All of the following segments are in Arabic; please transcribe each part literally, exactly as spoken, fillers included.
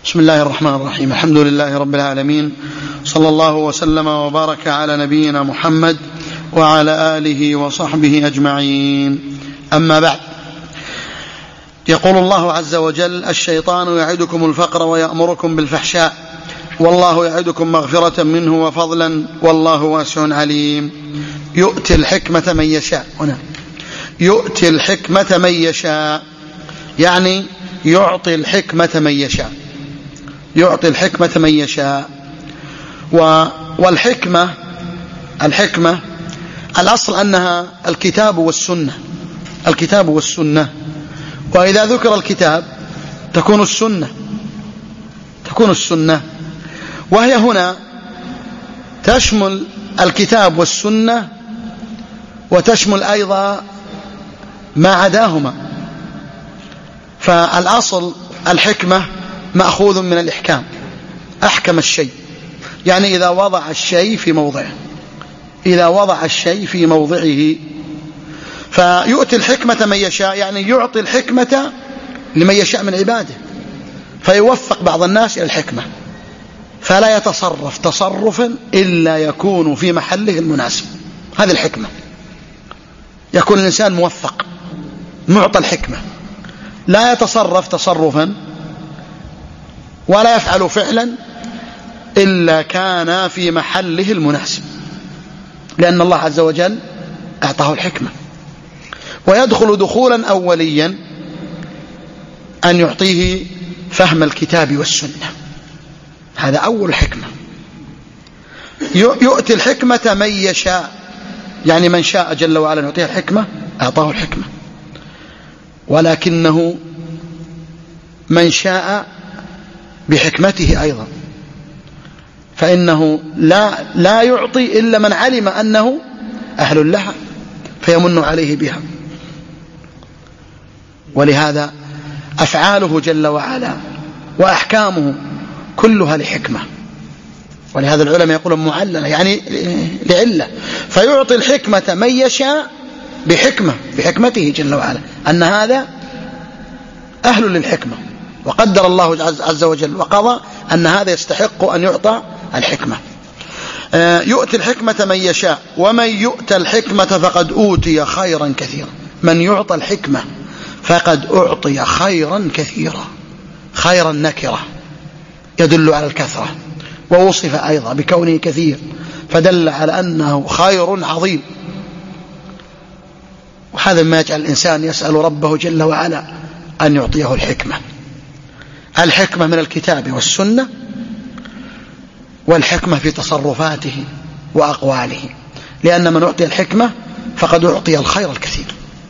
بسم الله الرحمن الرحيم. الحمد لله رب العالمين، صلى الله وسلم وبارك على نبينا محمد وعلى آله وصحبه أجمعين. أما بعد، يقول الله عز وجل: الشيطان يعدكم الفقر ويأمركم بالفحشاء والله يعدكم مغفرة منه وفضلا والله واسع عليم. يؤتي الحكمة من يشاء. هنا يؤتي الحكمة من يشاء، يعني يعطي الحكمة من يشاء، يعطي الحكمة من يشاء. والحكمة الحكمة الأصل أنها الكتاب والسنة، الكتاب والسنة. وإذا ذكر الكتاب تكون السنة، تكون السنة، وهي هنا تشمل الكتاب والسنة وتشمل أيضا ما عداهما. فالأصل الحكمة مأخوذ من الإحكام، أحكم الشيء، يعني إذا وضع الشيء في موضعه، إذا وضع الشيء في موضعه. فيؤتي الحكمة من يشاء، يعني يعطي الحكمة لمن يشاء من عباده، فيوفق بعض الناس إلى الحكمة فلا يتصرف تصرفا إلا يكون في محله المناسب. هذه الحكمة، يكون الإنسان موفق معطى الحكمة، لا يتصرف تصرفا ولا يفعل فعلا إلا كان في محله المناسب، لأن الله عز وجل أعطاه الحكمة. ويدخل دخولا أوليا أن يعطيه فهم الكتاب والسنة، هذا أول حكمة. يؤتي الحكمة من يشاء، يعني من شاء جل وعلا يعطيه الحكمة أعطاه الحكمة، ولكنه من شاء بحكمته أيضا، فإنه لا, لا يعطي إلا من علم أنه أهل لها فيمن عليه بها. ولهذا أفعاله جل وعلا وأحكامه كلها لحكمة، ولهذا العلماء يقولون معللة، يعني لعلة. فيعطي الحكمة من يشاء بحكمة، بحكمته جل وعلا أن هذا أهل للحكمة، وقدر الله عز وجل وقضى أن هذا يستحق أن يعطى الحكمة. يؤتي الحكمة من يشاء ومن يؤتى الحكمة فقد أوتي خيرا كثيرا. من يعطى الحكمة فقد أعطي خيرا كثيرا. خيرا نكرة يدل على الكثرة، ووصف أيضا بكونه كثير فدل على أنه خير عظيم. وهذا ما يجعل الإنسان يسأل ربه جل وعلا أن يعطيه الحكمة، الحكمة من الكتاب والسنة، والحكمة في تصرفاته وأقواله، لأن من أعطي الحكمة فقد أعطي الخير الكثير.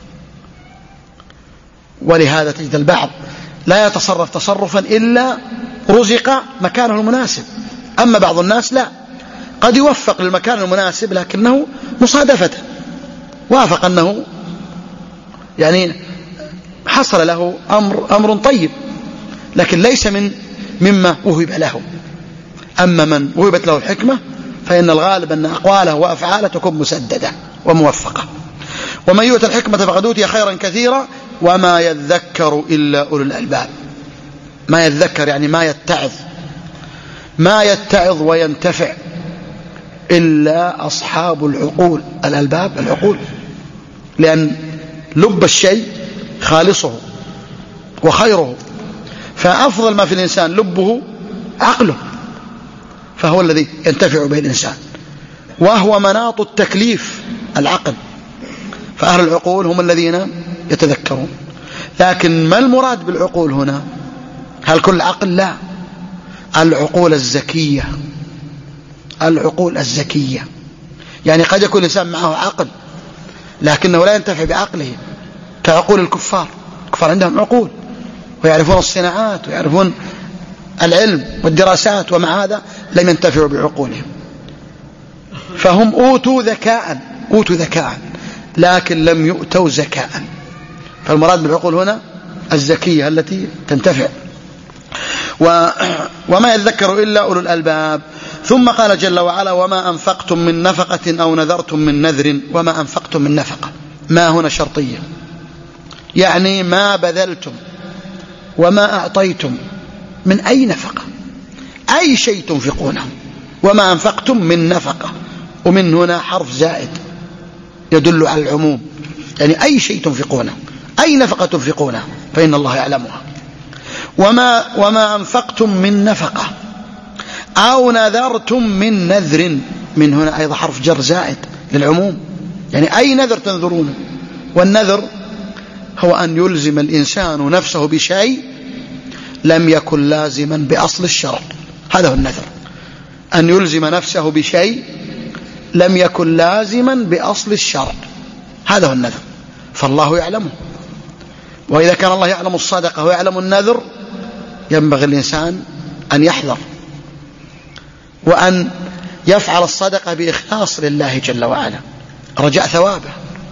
ولهذا تجد البعض لا يتصرف تصرفا إلا رزق مكانه المناسب، أما بعض الناس لا، قد يوفق للمكان المناسب لكنه مصادفة وافق أنه يعني حصل له أمر, أمر طيب، لكن ليس من مما وهب له. أما من وهبت له الحكمة فإن الغالب أن أقواله وأفعاله تكون مسددة وموفقة. ومن يؤتى الحكمة فقد أوتي خيرا كثيرا وما يذكر إلا أولو الألباب. ما يذكر يعني ما يتعظ، ما يتعظ وينتفع إلا أصحاب العقول. الألباب العقول، لأن لب الشيء خالصه وخيره، فأفضل ما في الإنسان لبه عقله، فهو الذي ينتفع به الإنسان، وهو مناط التكليف العقل. فأهل العقول هم الذين يتذكرون. لكن ما المراد بالعقول هنا؟ هل كل عقل؟ لا، العقول الزكية، العقول الزكية. يعني قد يكون الإنسان معه عقل لكنه لا ينتفع بعقله، كعقول الكفار. الكفار عندهم عقول ويعرفون الصناعات ويعرفون العلم والدراسات، ومع هذا لم ينتفعوا بعقولهم. فهم أوتوا ذكاء، أوتوا ذكاء لكن لم يؤتوا زكاء. فالمراد بالعقول هنا الزكية التي تنتفع. و... وما يذكر إلا أولو الألباب. ثم قال جل وعلا: وما أنفقتم من نفقة أو نذرتم من نذر. وما أنفقتم من نفقة، ما هنا شرطية، يعني ما بذلتم وما أعطيتم من أي نفقة، أي شيء تنفقونه. وما أنفقتم من نفقة، ومن هنا حرف زائد يدل على العموم، يعني أي شيء تنفقونه، أي نفقة تنفقونه فإن الله يعلمها. وما, وما أنفقتم من نفقة أو نذرتم من نذر، من هنا أيضا حرف جر زائد للعموم، يعني أي نذر تنذرونه. والنذر هو أن يلزم الإنسان نفسه بشيء لم يكن لازما بأصل الشرع، هذا هو النذر، أن يلزم نفسه بشيء لم يكن لازما بأصل الشرع، هذا هو النذر، فالله يعلمه. وإذا كان الله يعلم الصدقة ويعلم النذر ينبغي الإنسان أن يحذر وأن يفعل الصدقة بإخلاص لله جل وعلا رجاء ثوابه.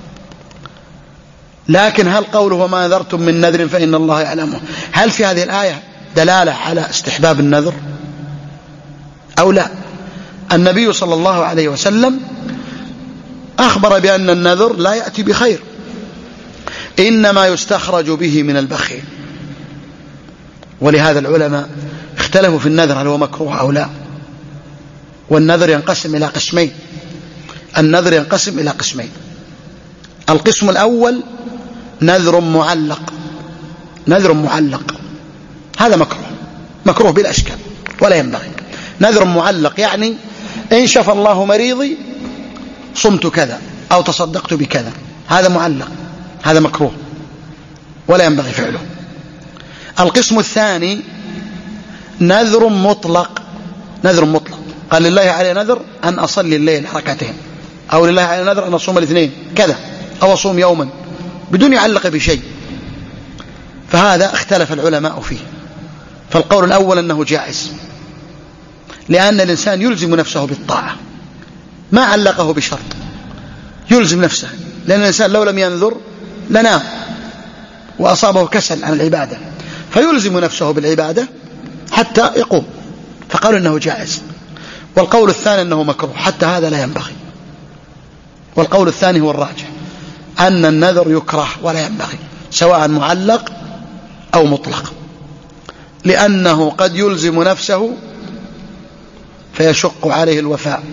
لكن هل قوله وما نذرتم من نذر فإن الله يعلمه، هل في هذه الآية دلالة على استحباب النذر أو لا؟ النبي صلى الله عليه وسلم أخبر بأن النذر لا يأتي بخير، إنما يستخرج به من البخيل. ولهذا العلماء اختلفوا في النذر هل هو مكروه أو لا. والنذر ينقسم إلى قسمين، النذر ينقسم إلى قسمين. القسم الأول نذر معلق، نذر معلق هذا مكروه، مكروه بلا أشكال ولا ينبغي. نذر معلق يعني إن شفى الله مريضي صمت كذا أو تصدقت بكذا، هذا معلق، هذا مكروه ولا ينبغي فعله. القسم الثاني نذر مطلق، نذر مطلق قال لله عليه نذر أن أصلي الليل ركعتين، أو لله عليه نذر أن أصوم الاثنين كذا، أو أصوم يوما بدون يعلق بشيء، فهذا اختلف العلماء فيه. فالقول الأول أنه جائز، لأن الإنسان يلزم نفسه بالطاعة ما علقه بشرط، يلزم نفسه، لأن الإنسان لو لم ينذر لنام وأصابه كسل عن العبادة، فيلزم نفسه بالعبادة حتى يقوم، فقالوا إنه جائز. والقول الثاني أنه مكروه، حتى هذا لا ينبغي. والقول الثاني هو الراجح، أن النذر يكره ولا ينبغي سواء معلق أو مطلق، لأنه قد يلزم نفسه فيشق عليه الوفاء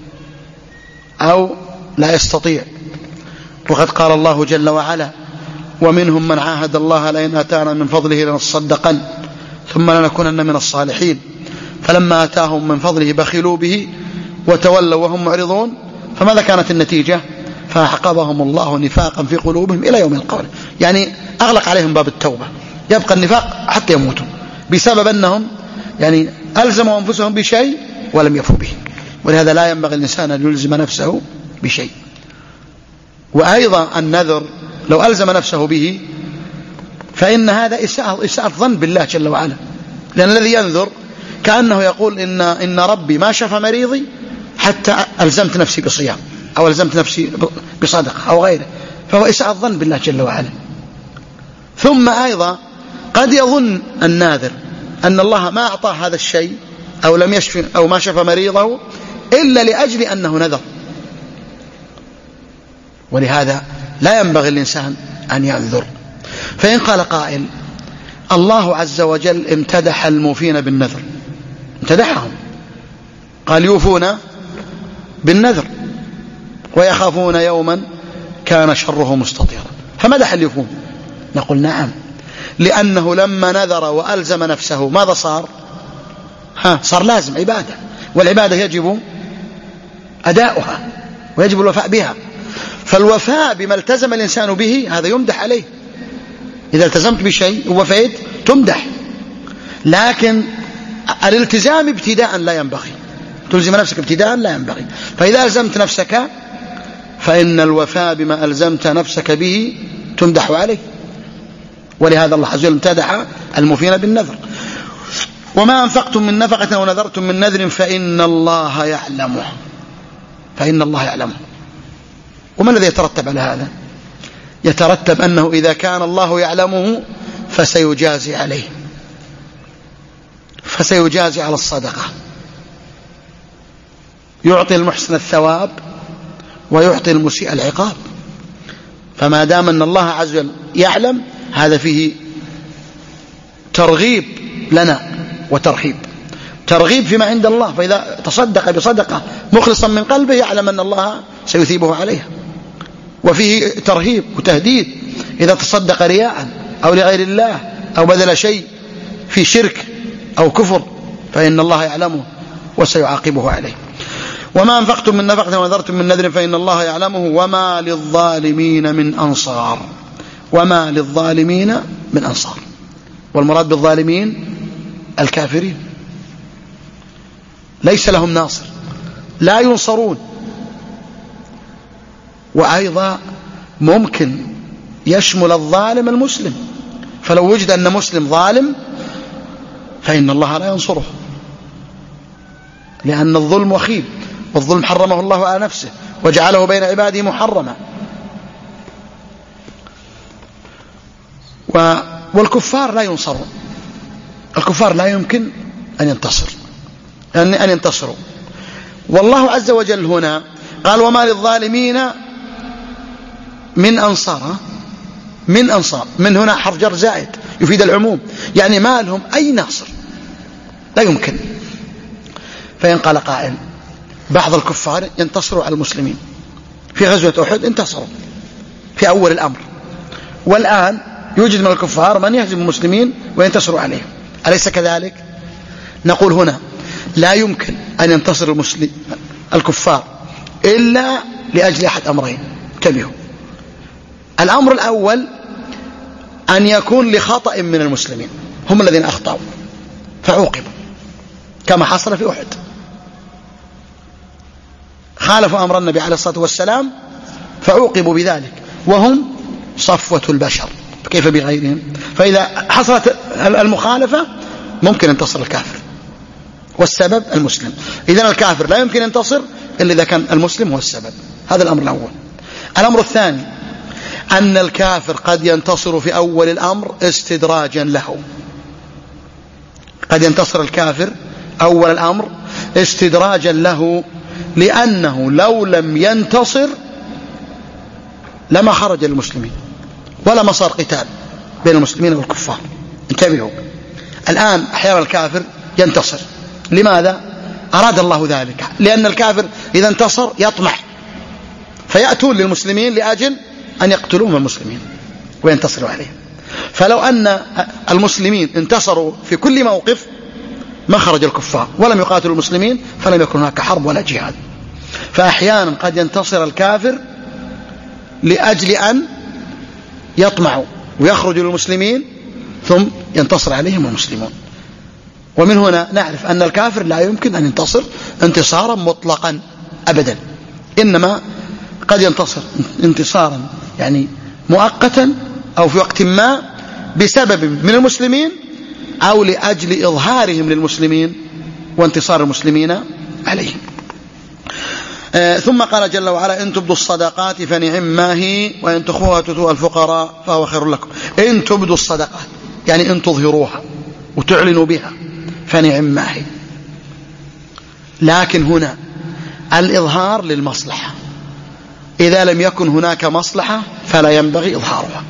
أو لا يستطيع. وقد قال الله جل وعلا ومنهم من عاهد الله لئن آتانا من فضله لنصدقن ثم لنكونن من الصالحين فلما آتاهم من فضله بخلوا به وتولوا وهم معرضون فماذا كانت النتيجة؟ فأعقبهم الله نفاقا في قلوبهم إلى يوم القيامة، يعني أغلق عليهم باب التوبة، يبقى النفاق حتى يموتوا بسبب أنهم يعني ألزموا أنفسهم بشيء ولم يفوا به. ولهذا لا ينبغي الإنسان أن يلزم نفسه بشيء. وأيضا النذر لو ألزم نفسه به فإن هذا إساءة, إساءة ظن بالله جل وعلا، لأن الذي ينذر كأنه يقول إن, إن ربي ما شفى مريضي حتى ألزمت نفسي بصيام أو ألزمت نفسي بصدقة أو غيره، فهو إساءة ظن بالله جل وعلا. ثم أيضا قد يظن الناذر أن الله ما أعطاه هذا الشيء أو لم يشفي أو ما شفى مريضه إلا لأجل أنه نذر، ولهذا لا ينبغي الإنسان أن ينذر. فإن قال قائل الله عز وجل امتدح الموفين بالنذر، امتدحهم قال يوفون بالنذر ويخافون يوما كان شره مستطيرا، فمدح اليوفون. نقول نعم، لأنه لما نذر وألزم نفسه ماذا صار؟ ها صار لازم عبادة، والعبادة يجب أداؤها ويجب الوفاء بها، فالوفاء بما التزم الإنسان به هذا يمدح عليه. إذا التزمت بشيء ووفيت تمدح، لكن الالتزام ابتداء لا ينبغي، تلزم نفسك ابتداء لا ينبغي. فإذا ألزمت نفسك فإن الوفاء بما ألزمت نفسك به تمدح عليه، ولهذا الله عز وجل امتدح الموفين بالنذر. وما أنفقتم من نفقة أو نذرتم من نذر فإن الله يعلمه، فإن الله يعلمه. وما الذي يترتب على هذا؟ يترتب أنه إذا كان الله يعلمه فسيجازي عليه، فسيجازي على الصدقة، يعطي المحسن الثواب ويعطي المسيء العقاب. فما دام أن الله عز وجل يعلم هذا فيه ترغيب لنا وترهيب، ترغيب فيما عند الله، فإذا تصدق بصدقة مخلصا من قلبه يعلم أن الله سيثيبه عليها. وفيه ترهيب وتهديد إذا تصدق رياء أو لغير الله أو بذل شيء في شرك أو كفر فإن الله يعلمه وسيعاقبه عليه. وما أنفقتم من نفقة ونذرتم من نذر فإن الله يعلمه وما للظالمين من أنصار. وما للظالمين من أنصار، والمراد بالظالمين الكافرين، ليس لهم ناصر، لا ينصرون. وأيضا ممكن يشمل الظالم المسلم، فلو وجد أن مسلم ظالم فإن الله لا ينصره، لأن الظلم وخيم، والظلم حرمه الله على نفسه وجعله بين عباده محرما. والكفار لا ينصرون، الكفار لا يمكن أن ينتصر أن ينتصروا. والله عز وجل هنا قال وما للظالمين من أنصار، من أنصار، من هنا حرف جر زائد يفيد العموم، يعني ما لهم أي ناصر، لا يمكن. فإن قال قائل بعض الكفار ينتصروا على المسلمين، في غزوة أحد انتصروا في أول الأمر، والآن يوجد من الكفار من يهزم المسلمين وينتصروا عليهم، أليس كذلك؟ نقول هنا لا يمكن أن ينتصر المسلم الكفار إلا لأجل أحد أمرين، انتبهوا. الأمر الأول أن يكون لخطأ من المسلمين، هم الذين أخطأوا فعوقبوا كما حصل في أحد، خالفوا أمر النبي عليه الصلاة والسلام فعوقبوا بذلك، وهم صفوة البشر، كيف بغيرهم؟ فإذا حصلت المخالفة ممكن ينتصر الكافر، والسبب المسلم. إذن الكافر لا يمكن ينتصر إلا إذا كان المسلم هو السبب. هذا الأمر الأول. الأمر الثاني أن الكافر قد ينتصر في أول الأمر استدراجا له، قد ينتصر الكافر أول الأمر استدراجا له، لأنه لو لم ينتصر لما خرج المسلمين ولا ما صار قتال بين المسلمين والكفار. انتبهوا، الآن أحيانا الكافر ينتصر، لماذا؟ أراد الله ذلك، لأن الكافر إذا انتصر يطمح فيأتون للمسلمين لأجل أن يقتلوهم المسلمين وينتصروا عليهم. فلو أن المسلمين انتصروا في كل موقف ما خرج الكفار ولم يقاتلوا المسلمين فلم يكن هناك حرب ولا جهاد. فأحيانا قد ينتصر الكافر لأجل أن يطمعوا ويخرجوا للمسلمين ثم ينتصر عليهم المسلمون. ومن هنا نعرف أن الكافر لا يمكن أن ينتصر انتصارا مطلقا أبدا، إنما قد ينتصر انتصارا يعني مؤقتا أو في وقت ما بسبب من المسلمين أو لأجل إظهارهم للمسلمين وانتصار المسلمين عليهم. آه ثم قال جل وعلا إن تبدوا الصدقات فنعم ما هي وإن تخفوها وتؤتوها الفقراء فهو خير لكم. إن تبدوا الصدقات يعني إن تظهروها وتعلنوا بها فنعم ما هي، لكن هنا الإظهار للمصلحة، إذا لم يكن هناك مصلحة فلا ينبغي إظهارها.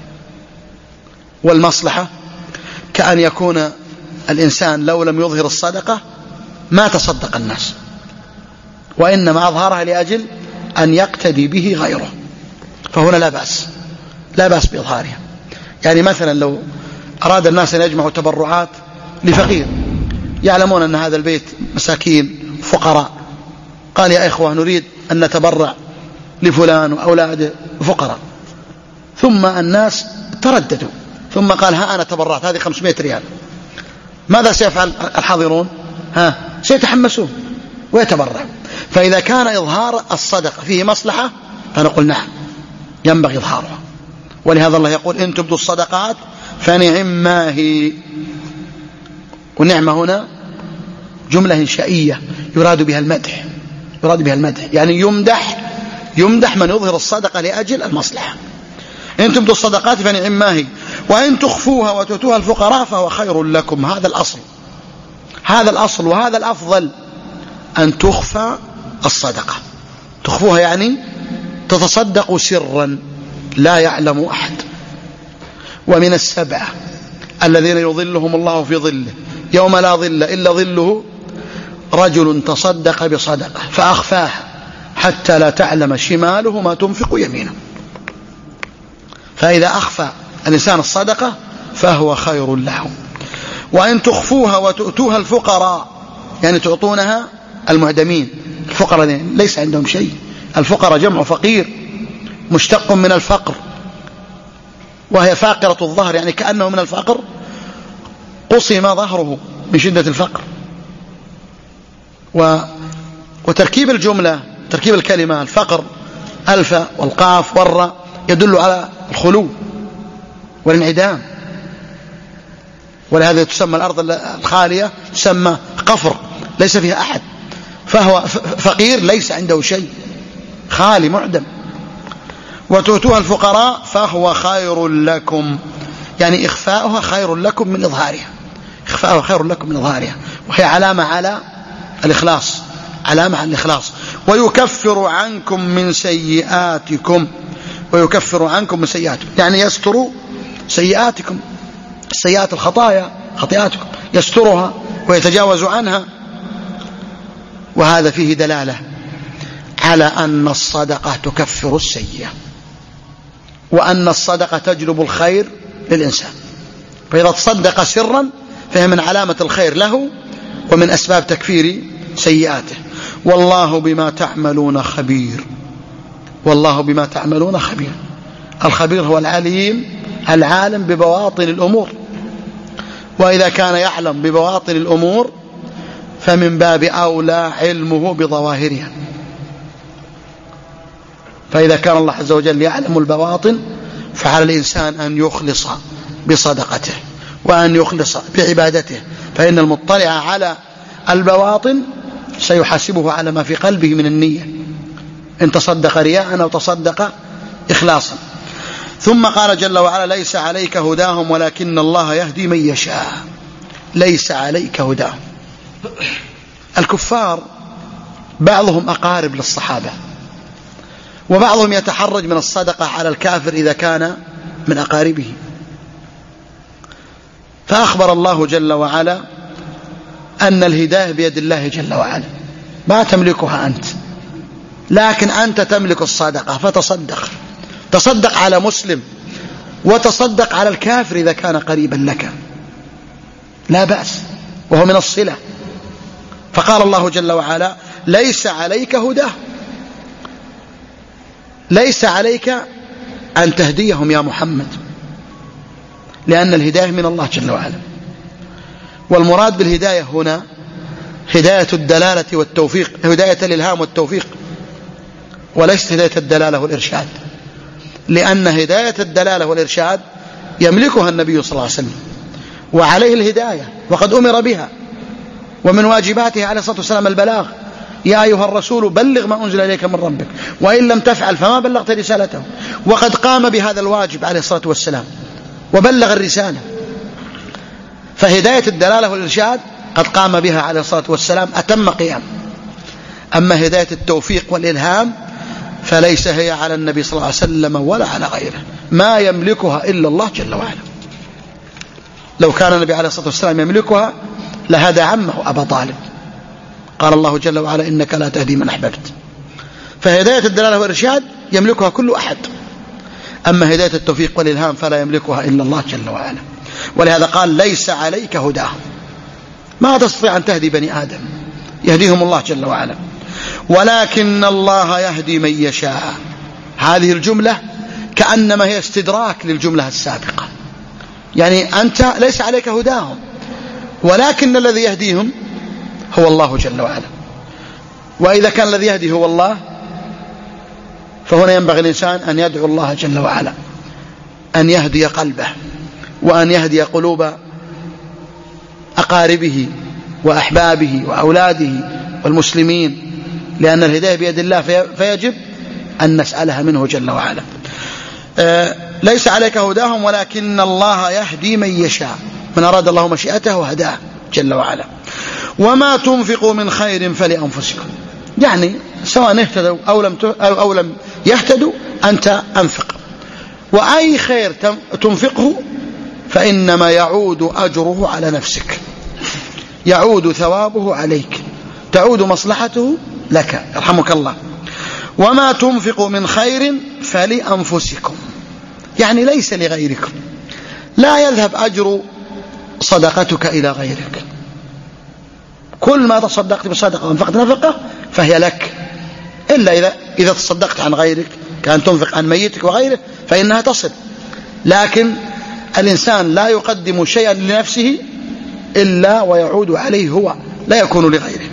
والمصلحة كأن يكون الإنسان لو لم يظهر الصدقة ما تصدق الناس، وإنما أظهرها لأجل أن يقتدي به غيره، فهنا لا بأس لا بأس بإظهارها. يعني مثلا لو أراد الناس أن يجمعوا تبرعات لفقير يعلمون أن هذا البيت مساكين فقراء، قال يا إخوة نريد أن نتبرع لفلان وأولاده فقراء، ثم الناس ترددوا ثم قال ها أنا تبرعت هذه خمسمائة ريال، ماذا سيفعل الحاضرون؟ ها سيتحمسون ويتبرع. فإذا كان إظهار الصدقة فيه مصلحة فنقول نعم ينبغي إظهارها، ولهذا الله يقول إن تبدوا الصدقات فنعم ما هي. والنعمة هنا جملة إنشائية يراد بها المدح، يراد بها المدح يعني يمدح يمدح من يظهر الصدقة لأجل المصلحة. إن تبدوا الصدقات فنعم ما هي وإن تخفوها وتؤتوها الفقراء فهو خير لكم. هذا الأصل، هذا الأصل وهذا الأفضل، أن تخفى الصدقة. تخفوها يعني تتصدقوا سرا لا يعلم أحد. ومن السبعة الذين يظلهم الله في ظله يوم لا ظل إلا ظله رجل تصدق بصدقة فأخفاها حتى لا تعلم شماله ما تنفق يمينه. فإذا أخفى الإنسان الصدقة فهو خير له. وإن تخفوها وتؤتوها الفقراء، يعني تعطونها المعدمين، الفقراء ليس عندهم شيء، الفقراء جمع فقير مشتق من الفقر، وهي فاقرة الظهر، يعني كأنه من الفقر قصم ظهره من شدة الفقر. و... وتركيب الجملة، تركيب الكلمة الفقر ألف والقاف والراء يدل على الخلو والانعدام، ولهذا تسمى الأرض الخالية تسمى قفر ليس فيها أحد، فهو فقير ليس عنده شيء، خالي معدم. وتؤتوها الفقراء فهو خير لكم، يعني إخفاؤها خير لكم من إظهارها، إخفاؤها خير لكم من إظهارها، وهي علامة على الإخلاص، علامة على الإخلاص. ويكفر عنكم من سيئاتكم، ويكفر عنكم من سيئاتكم يعني يستر سيئاتكم، السيئات الخطايا خطيئاتكم يسترها ويتجاوز عنها. وهذا فيه دلالة على أن الصدقة تكفر السيئة، وأن الصدقة تجلب الخير للإنسان. فإذا تصدق سرا فهي من علامة الخير له ومن أسباب تكفير سيئاته. والله بما تعملون خبير، والله بما تعملون خبير. الخبير هو العليم العالم ببواطن الأمور، وإذا كان يعلم ببواطن الأمور فمن باب أولى علمه بظواهرها. فإذا كان الله عز وجل يعلم البواطن فعلى الإنسان أن يخلص بصدقته وأن يخلص بعبادته، فإن المطلع على البواطن سيحاسبه على ما في قلبه من النية، إن تصدق رياء أو تصدق إخلاصا. ثم قال جل وعلا: ليس عليك هداهم ولكن الله يهدي من يشاء. ليس عليك هداهم. الكفار بعضهم أقارب للصحابة، وبعضهم يتحرج من الصدقة على الكافر إذا كان من أقاربه. فأخبر الله جل وعلا أن الهداية بيد الله جل وعلا، ما تملكها أنت، لكن أنت تملك الصدقة فتصدق. تصدق على مسلم وتصدق على الكافر إذا كان قريبا لك، لا بأس، وهو من الصلة. فقال الله جل وعلا: ليس عليك هداه، ليس عليك أن تهديهم يا محمد، لأن الهداية من الله جل وعلا. والمراد بالهداية هنا هداية الدلالة والتوفيق، هداية الإلهام والتوفيق، وليست هداية الدلالة والإرشاد، لأن هداية الدلالة والإرشاد يملكها النبي صلى الله عليه وسلم، وعليه الهداية وقد أمر بها، ومن واجباته عليه الصلاة والسلام البلاغ: يا أيها الرسول بلغ ما أنزل إليك من ربك وإن لم تفعل فما بلغت رسالته. وقد قام بهذا الواجب عليه الصلاة والسلام وبلغ الرسالة. فهداية الدلالة والإرشاد قد قام بها عليه الصلاة والسلام أتم قيام. أما هداية التوفيق والإلهام فليس هي على النبي صلى الله عليه وسلم ولا على غيره، ما يملكها إلا الله جل وعلا. لو كان النبي عليه الصلاة والسلام يملكها لهدى عمه أبا طالب. قال الله جل وعلا: إنك لا تهدي من أحببت. فهداية الدلالة والإرشاد يملكها كل أحد، أما هداية التوفيق والإلهام فلا يملكها إلا الله جل وعلا. ولهذا قال: ليس عليك هداهم، ما تستطيع أن تهدي بني آدم، يهديهم الله جل وعلا، ولكن الله يهدي من يشاء. هذه الجملة كأنما هي استدراك للجملة السابقة، يعني أنت ليس عليك هداهم، ولكن الذي يهديهم هو الله جل وعلا. وإذا كان الذي يهدي هو الله فهنا ينبغي الإنسان أن يدعو الله جل وعلا أن يهدي قلبه، وأن يهدي قلوب أقاربه وأحبابه وأولاده والمسلمين، لأن الهداية بيد الله فيجب أن نسألها منه جل وعلا. آه ليس عليك هداهم ولكن الله يهدي من يشاء، من أراد الله مشيئته وهداه جل وعلا. وما تنفقوا من خير فلأنفسكم، يعني سواء اهتدوا أو لم أو لم يهتدوا أنت أنفق، وأي خير تنفقه فإنما يعود أجره على نفسك. يعود ثوابه عليك، تعود مصلحته لك يرحمك الله. وما تنفقوا من خير فلأنفسكم، يعني ليس لغيركم، لا يذهب أجر صدقتك إلى غيرك. كل ما تصدقت بصدقة وانفقت نفقة فهي لك، إلا إذا, إذا تصدقت عن غيرك كان تنفق عن ميتك وغيره فإنها تصل، لكن الإنسان لا يقدم شيئا لنفسه إلا ويعود عليه هو، لا يكون لغيره.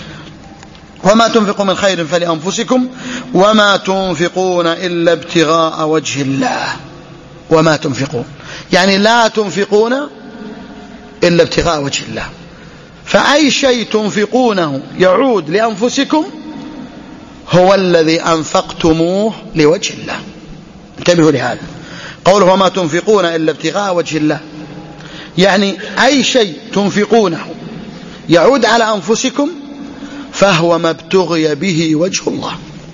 وما تنفقوا من خير فلأنفسكم وما تنفقون إلا ابتغاء وجه الله. وما تنفقون يعني لا تنفقون إلا ابتغاء وجه الله، فأي شيء تنفقونه يعود لأنفسكم هو الذي أنفقتموه لوجه الله. انتبهوا لهذا، قوله وما تنفقون إلا ابتغاء وجه الله، يعني أي شيء تنفقونه يعود على أنفسكم فهو ما ابتغي به وجه الله.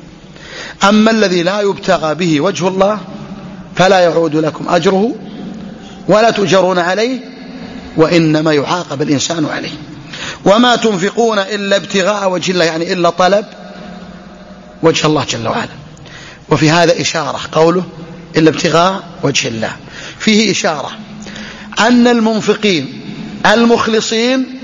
أما الذي لا يبتغى به وجه الله فلا يعود لكم أجره ولا تؤجرون عليه، وإنما يعاقب الإنسان عليه. وما تنفقون إلا ابتغاء وجه الله، يعني إلا طلب وجه الله جل وعلا. وفي هذا إشارة، قوله إلا ابتغاء وجه الله فيه إشارة أن المنفقين المخلصين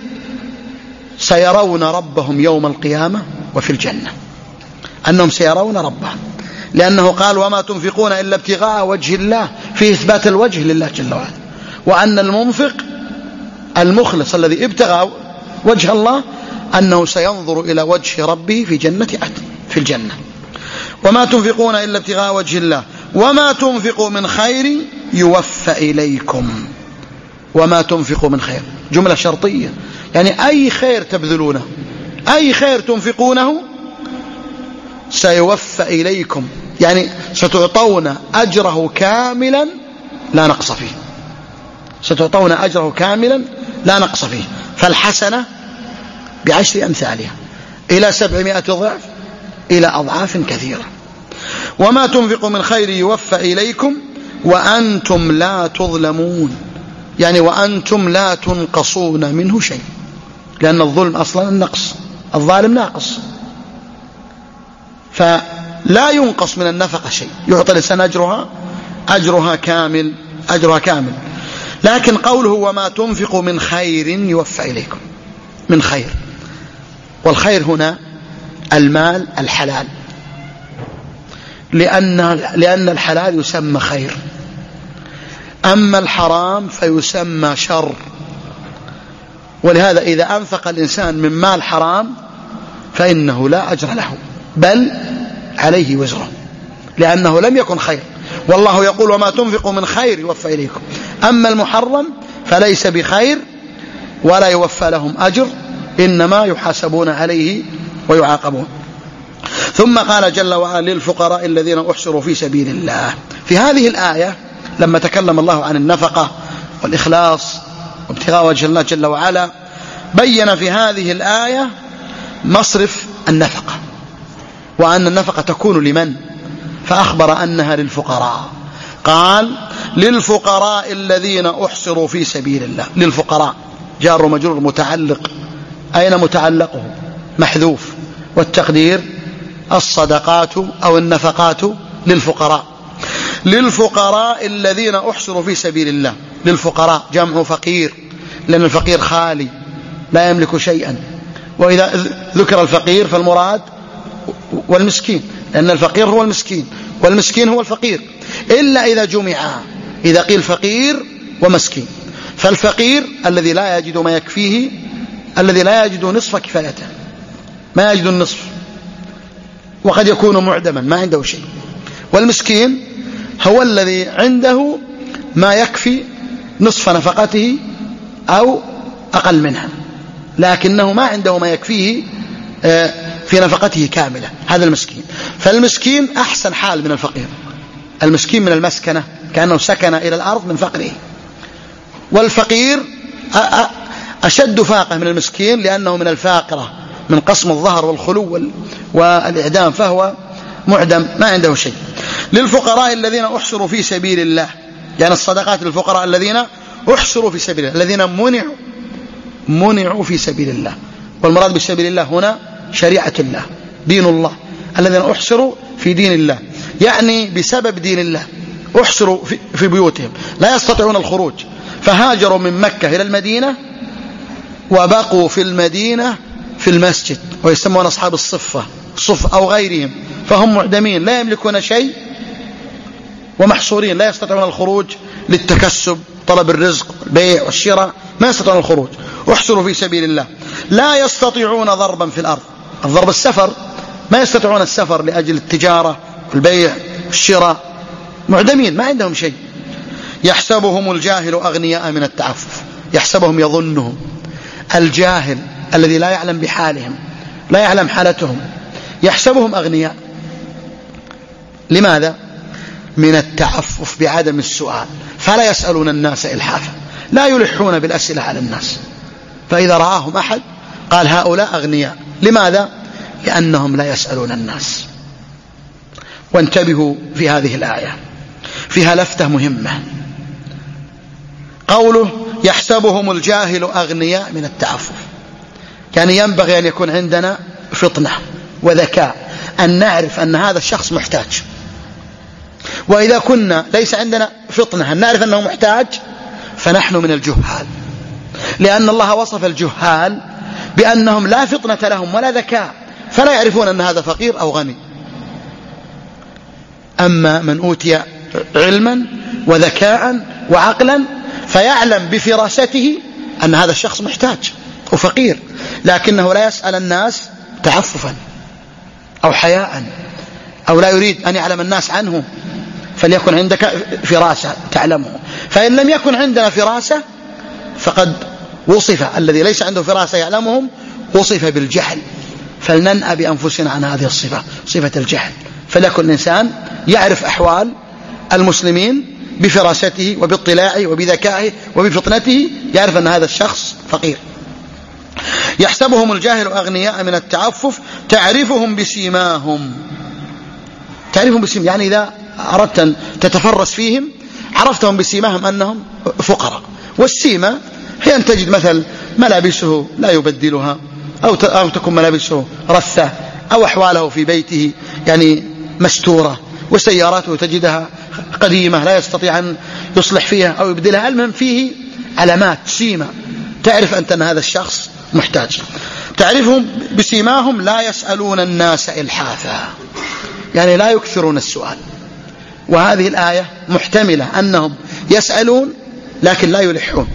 سيرون ربهم يوم القيامة وفي الجنة، أنهم سيرون ربهم، لأنه قال وما تنفقون إلا ابتغاء وجه الله، في إثبات الوجه لله جل وعلا، وأن المنفق المخلص الذي ابتغى وجه الله أنه سينظر إلى وجه ربه في جنة عدن في الجنة. وما تنفقون إلا ابتغاء وجه الله وما تنفقوا من خير يوفى إليكم. وما تنفقوا من خير جملة شرطية، يعني أي خير تبذلونه، أي خير تنفقونه سيوفى إليكم، يعني ستعطون أجره كاملا لا نقص فيه، ستعطون أجره كاملا لا نقص فيه. فالحسنة بعشر أمثالها إلى سبعمائة ضعف إلى أضعاف كثيرة. وما تنفقوا من خير يوفى إليكم وأنتم لا تظلمون، يعني وأنتم لا تنقصون منه شيء، لأن الظلم أصلا النقص، الظالم ناقص، فلا ينقص من النفقة شيء، يعطى الإنسان أجرها أجرها كامل أجرها كامل. لكن قوله وما تنفقوا من خير يوفى إليكم، من خير، والخير هنا المال الحلال، لأن, لأن الحلال يسمى خير، أما الحرام فيسمى شر. ولهذا إذا أنفق الإنسان من مال حرام فإنه لا أجر له بل عليه وزره، لأنه لم يكن خير، والله يقول وما تنفقوا من خير يوفى إليكم. أما المحرم فليس بخير ولا يوفى لهم أجر، إنما يحاسبون عليه ويعاقبون. ثم قال جل وعلا للفقراء الذين أحصروا في سبيل الله. في هذه الآية لما تكلم الله عن النفقة والإخلاص وابتغاء وجه الله جل وعلا، بين في هذه الآية مصرف النفقة، وأن النفقة تكون لمن، فأخبر أنها للفقراء. قال للفقراء الذين أحصروا في سبيل الله. للفقراء جار ومجرور متعلق، أين متعلقه؟ محذوف، والتقدير الصدقات أو النفقات للفقراء. للفقراء الذين أحصروا في سبيل الله. للفقراء جمع فقير، لأن الفقير خالي لا يملك شيئا، وإذا ذكر الفقير فالمراد والمسكين، لأن الفقير هو المسكين والمسكين هو الفقير، إلا إذا جمعا، إذا قيل فقير ومسكين. فالفقير الذي لا يجد ما يكفيه، الذي لا يجد نصف كفايته، ما يجد النصف، وقد يكون معدما ما عنده شيء. والمسكين هو الذي عنده ما يكفي نصف نفقته أو أقل منها، لكنه ما عنده ما يكفيه في نفقته كاملة، هذا المسكين. فالمسكين أحسن حال من الفقير. المسكين من المسكنة، كأنه سكن إلى الأرض من فقره. والفقير أشد فاقة من المسكين، لأنه من الفاقرة، من قسم الظهر والخلو والإعدام، فهو معدم ما عنده شيء. للفقراء الذين أحصروا في سبيل الله، يعني الصدقات للفقراء الذين أحصروا في سبيل الله، الذين منعوا منعوا في سبيل الله. والمراد بسبيل الله هنا شريعة الله، دين الله، الذين أحصروا في دين الله، يعني بسبب دين الله أحصروا في بيوتهم لا يستطيعون الخروج، فهاجروا من مكة إلى المدينة وبقوا في المدينة في المسجد، ويسمون أصحاب الصفة الصف أو غيرهم، فهم معدمين لا يملكون شيء ومحصورين لا يستطيعون الخروج للتكسب، طلب الرزق، البيع والشراء، ما يستطيعون الخروج، احصروا في سبيل الله. لا يستطيعون ضربا في الأرض، الضرب السفر، ما يستطيعون السفر لأجل التجارة والبيع والشراء، معدمين ما عندهم شيء. يحسبهم الجاهل أغنياء من التعفف، يحسبهم يظنهم، الجاهل الذي لا يعلم بحالهم لا يعلم حالتهم يحسبهم أغنياء. لماذا؟ من التعفف بعدم السؤال، فلا يسألون الناس إلحافا، لا يلحون بالأسئلة على الناس، فإذا رآهم أحد قال هؤلاء أغنياء. لماذا؟ لأنهم لا يسألون الناس. وانتبهوا في هذه الآية، فيها لفتة مهمة، قوله يحسبهم الجاهل أغنياء من التعفف، يعني ينبغي أن يكون عندنا فطنة وذكاء أن نعرف أن هذا الشخص محتاج. وإذا كنا ليس عندنا فطنة أن نعرف أنه محتاج فنحن من الجهال، لأن الله وصف الجهال بأنهم لا فطنة لهم ولا ذكاء، فلا يعرفون أن هذا فقير أو غني. أما من أوتي علما وذكاء وعقلا فيعلم بفراسته أن هذا الشخص محتاج وفقير، لكنه لا يسأل الناس تعففا أو حياء أو لا يريد أن يعلم الناس عنه، فليكن عندك فراسة تعلمه. فإن لم يكن عندنا فراسة فقد وصف الذي ليس عنده فراسة يعلمهم وصف بالجهل، فلننأى بأنفسنا عن هذه الصفة، صفة الجهل. فليكن الإنسان يعرف أحوال المسلمين بفراسته وباطلاعه وبذكائه وبفطنته، يعرف أن هذا الشخص فقير. يحسبهم الجاهل أغنياء من التعفف تعرفهم بسيماهم، تعرفهم بسيماهم يعني إذا أردت أن تتفرس فيهم عرفتهم بسيماهم أنهم فقراء. والسيمة هي أن تجد مثل ملابسه لا يبدلها، أو تكون ملابسه رثة، أو أحواله في بيته يعني مستورة، وسياراته تجدها قديمة لا يستطيع أن يصلح فيها أو يبدلها، المهم فيه علامات سيمة تعرف أنت أن هذا الشخص محتاج. تعرفهم بسيماهم لا يسألون الناس إلحافا، يعني لا يكثرون السؤال. وهذه الآية محتملة أنهم يسألون لكن لا يلحون،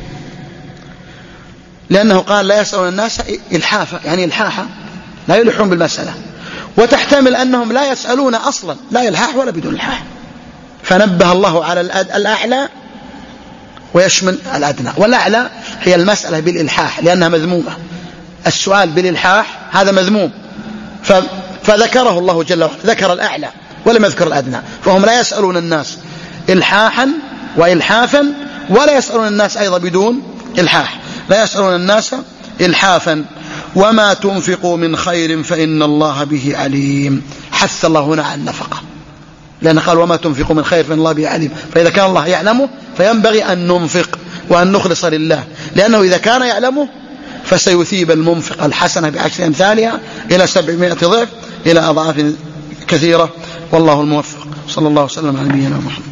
لأنه قال لا يسألون الناس إلحافا يعني إلحاحا لا يلحون بالمسألة، وتحتمل أنهم لا يسألون أصلا لا يلحاح ولا بدون الحاح، فنبه الله على الأعلى ويشمل الأدنى. والأعلى هي المسألة بالإلحاح لأنها مذمومة، السؤال بالإلحاح هذا مذموم، فذكره الله جل وعلا، ذكر الأعلى ولم يذكر الأدنى. فهم لا يسألون الناس إلحاحا وإلحافا، ولا يسألون الناس أيضا بدون إلحاح، لا يسألون الناس إلحافا. وما تنفقوا من خير فإن الله به عليم، حث الله هنا عن النفقة، لأن قال وما تنفقوا من خير فإن الله به عليم، فإذا كان الله يعلمه فينبغي أن ننفق وأن نخلص لله، لأنه إذا كان يعلمه فسيثيب المنفق الحسنة بعشر أمثالها إلى سبعمائة ضعف إلى أضعاف كثيرة. والله الموفق. صلى الله وسلم على نبينا محمد.